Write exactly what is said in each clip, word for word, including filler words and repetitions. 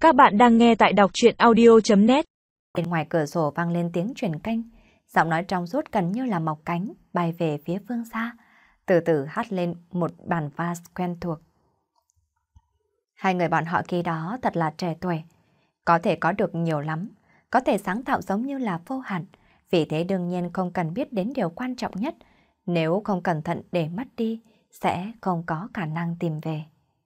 Các bạn đang nghe tại đọc truyện audio chấm net. Bên ngoài cửa sổ vang lên tiếng truyền kênh, giọng nói trong suốt gần như là mọc cánh, bay về phía phương xa, từ từ hát lên một bản vals quen thuộc. Hai người bọn họ khi đó thật là trẻ tuổi, có thể có được nhiều lắm, có thể sáng tạo giống như là vô hạn, vì thế đương nhiên không cần biết đến điều quan trọng nhất, nếu không cẩn thận để mất đi, sẽ không có khả năng tìm về.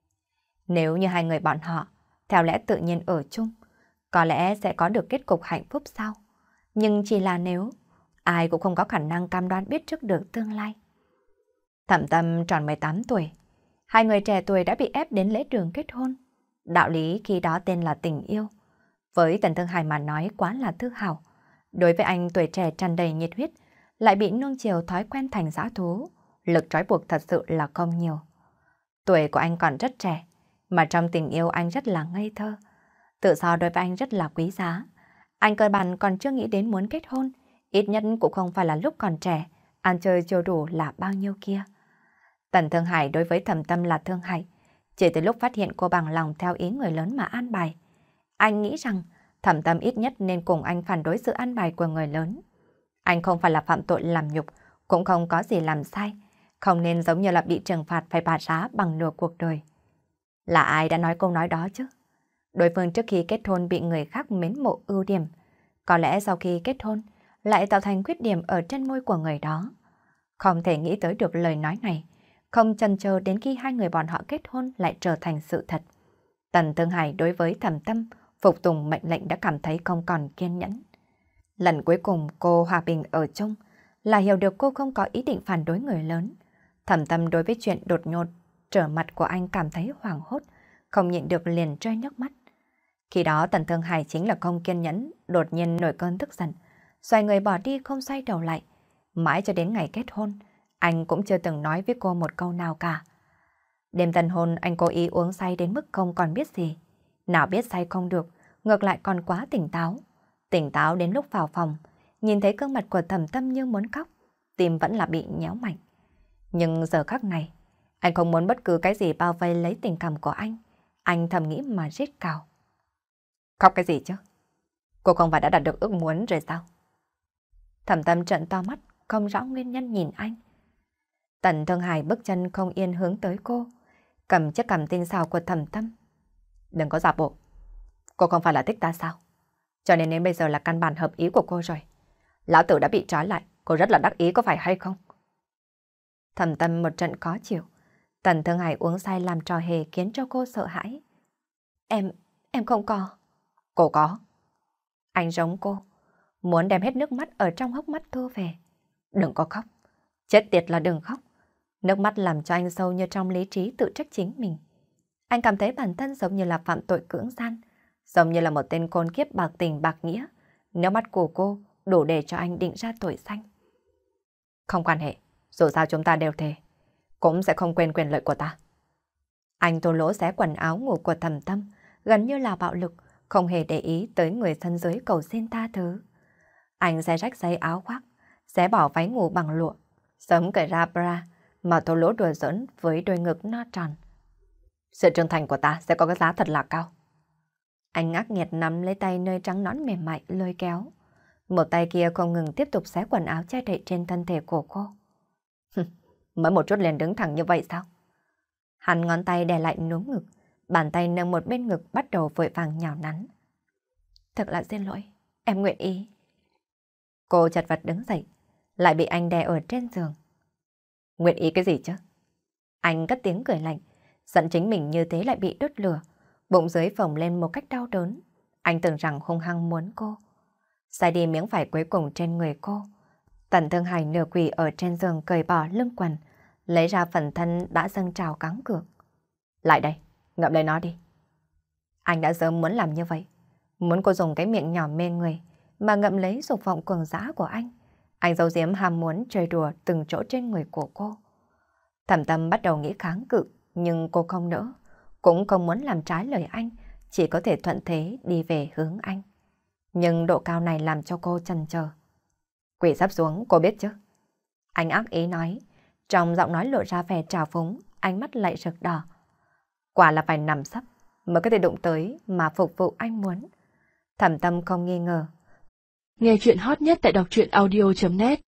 Nếu như hai người bọn họ theo lẽ tự nhiên ở chung, có lẽ sẽ có được kết cục hạnh phúc sau. Nhưng chỉ là nếu, ai cũng không có khả năng cam đoan biết trước được tương lai. Thẩm Tâm tròn mười tám tuổi, hai người trẻ tuổi đã bị ép đến lễ đường kết hôn. Đạo lý khi đó tên là tình yêu. Với Tần Thương Hải mà nói quá là thư hào. Đối với anh tuổi trẻ tràn đầy nhiệt huyết, lại bị nuông chiều thói quen thành dã thú. Lực trói buộc thật sự là không nhiều. Tuổi của anh còn rất trẻ, mà trong tình yêu anh rất là ngây thơ. Tự do đối với anh rất là quý giá. Anh cơ bản còn chưa nghĩ đến muốn kết hôn, ít nhất cũng không phải là lúc còn trẻ, ăn chơi chưa đủ là bao nhiêu kia. Tần Thương Hải đối với Thẩm Tâm là thương hại, chỉ từ lúc phát hiện cô bằng lòng theo ý người lớn mà an bài. Anh nghĩ rằng Thẩm Tâm ít nhất nên cùng anh phản đối sự an bài của người lớn. Anh không phải là phạm tội làm nhục, cũng không có gì làm sai, không nên giống như là bị trừng phạt phải trả giá bằng nửa cuộc đời. Là ai đã nói câu nói đó chứ? Đối phương trước khi kết hôn bị người khác mến mộ ưu điểm, có lẽ sau khi kết hôn lại tạo thành khuyết điểm ở trên môi của người đó. Không thể nghĩ tới được lời nói này, không chần chờ đến khi hai người bọn họ kết hôn lại trở thành sự thật. Tần Thương Hải đối với Thẩm Tâm phục tùng mệnh lệnh đã cảm thấy không còn kiên nhẫn. Lần cuối cùng cô hòa bình ở chung là hiểu được cô không có ý định phản đối người lớn. Thẩm Tâm đối với chuyện đột ngột trở mặt của anh cảm thấy hoảng hốt, không nhịn được liền rơi nước mắt. Khi đó Tần Thương Hải chính là không kiên nhẫn, đột nhiên nổi cơn tức giận, xoay người bỏ đi không xoay đầu lại. Mãi cho đến ngày kết hôn, anh cũng chưa từng nói với cô một câu nào cả. Đêm tân hôn anh cố ý uống say đến mức không còn biết gì. Nào biết say không được, ngược lại còn quá tỉnh táo. Tỉnh táo đến lúc vào phòng, nhìn thấy gương mặt của Thẩm Tâm như muốn khóc, tim vẫn là bị nhéo mạnh. Nhưng giờ khắc này, anh không muốn bất cứ cái gì bao vây lấy tình cảm của anh. Anh thầm nghĩ mà rít cào. Khóc cái gì chứ? Cô không phải đã đạt được ước muốn rồi sao? Thẩm Tâm trợn to mắt, không rõ nguyên nhân nhìn anh. Tần Thương Hải bước chân không yên hướng tới cô, cầm chiếc cằm tinh xảo của Thẩm Tâm. Đừng có giả bộ. Cô không phải là thích ta sao? Cho nên đến bây giờ là căn bản hợp ý của cô rồi. Lão tử đã bị trói lại, cô rất là đắc ý có phải hay không? Thẩm Tâm một trận khó chịu. Tần Thương Hải uống say làm trò hề khiến cho cô sợ hãi. Em, em không có. Cô có. Anh giống cô, muốn đem hết nước mắt ở trong hốc mắt thu về. Đừng có khóc. Chết tiệt là đừng khóc. Nước mắt làm cho anh sâu như trong lý trí tự trách chính mình. Anh cảm thấy bản thân giống như là phạm tội cưỡng gian, giống như là một tên khốn kiếp bạc tình bạc nghĩa. Nước mắt của cô đủ để cho anh định ra tội danh. Không quan hệ, dù sao chúng ta đều thề, cũng sẽ không quên quyền lợi của ta. Anh thô lỗ xé quần áo ngủ của Thẩm Tâm, gần như là bạo lực, không hề để ý tới người thân dưới cầu xin tha thứ. Anh xé rách giấy áo khoác, xé bỏ váy ngủ bằng lụa, sớm cởi ra bra, mà thô lỗ đùa giỡn với đôi ngực no tròn. Sự trưởng thành của ta sẽ có cái giá thật là cao. Anh ngắc nghiệt nắm lấy tay nơi trắng nõn mềm mại lôi kéo. Một tay kia không ngừng tiếp tục xé quần áo che đậy trên thân thể của cô. Mới một chút liền đứng thẳng như vậy sao? Hắn ngón tay đè lại núm ngực, bàn tay nâng một bên ngực bắt đầu vội vàng nhào nắn. Thật là xin lỗi, em nguyện ý. Cô chật vật đứng dậy, lại bị anh đè ở trên giường. Nguyện ý cái gì chứ? Anh cất tiếng cười lạnh, giận chính mình như thế lại bị đốt lửa, bụng dưới phồng lên một cách đau đớn. Anh tưởng rằng hung hăng muốn cô. Xài đi miếng vải cuối cùng trên người cô. Tần Thương Hải nửa quỳ ở trên giường cởi bỏ lưng quần, lấy ra phần thân đã dâng trào cắn cược. Lại đây, ngậm lấy nó đi. Anh đã sớm muốn làm như vậy, muốn cô dùng cái miệng nhỏ mê người mà ngậm lấy dục vọng cuồng dã của anh. Anh giấu giếm ham muốn chơi đùa từng chỗ trên người của cô. Thẩm Tâm bắt đầu nghĩ kháng cự, nhưng cô không nỡ, cũng không muốn làm trái lời anh, chỉ có thể thuận thế đi về hướng anh. Nhưng độ cao này làm cho cô chần chờ. Quỳ sắp xuống, cô biết chứ? Anh ác ý nói, trong giọng nói lộ ra vẻ trào phúng, ánh mắt lại rực đỏ. Quả là phải nằm sấp, mới có thể đụng tới mà phục vụ anh muốn. Thẩm Tâm không nghi ngờ. Nghe chuyện hot nhất tại đọc truyện audio chấm net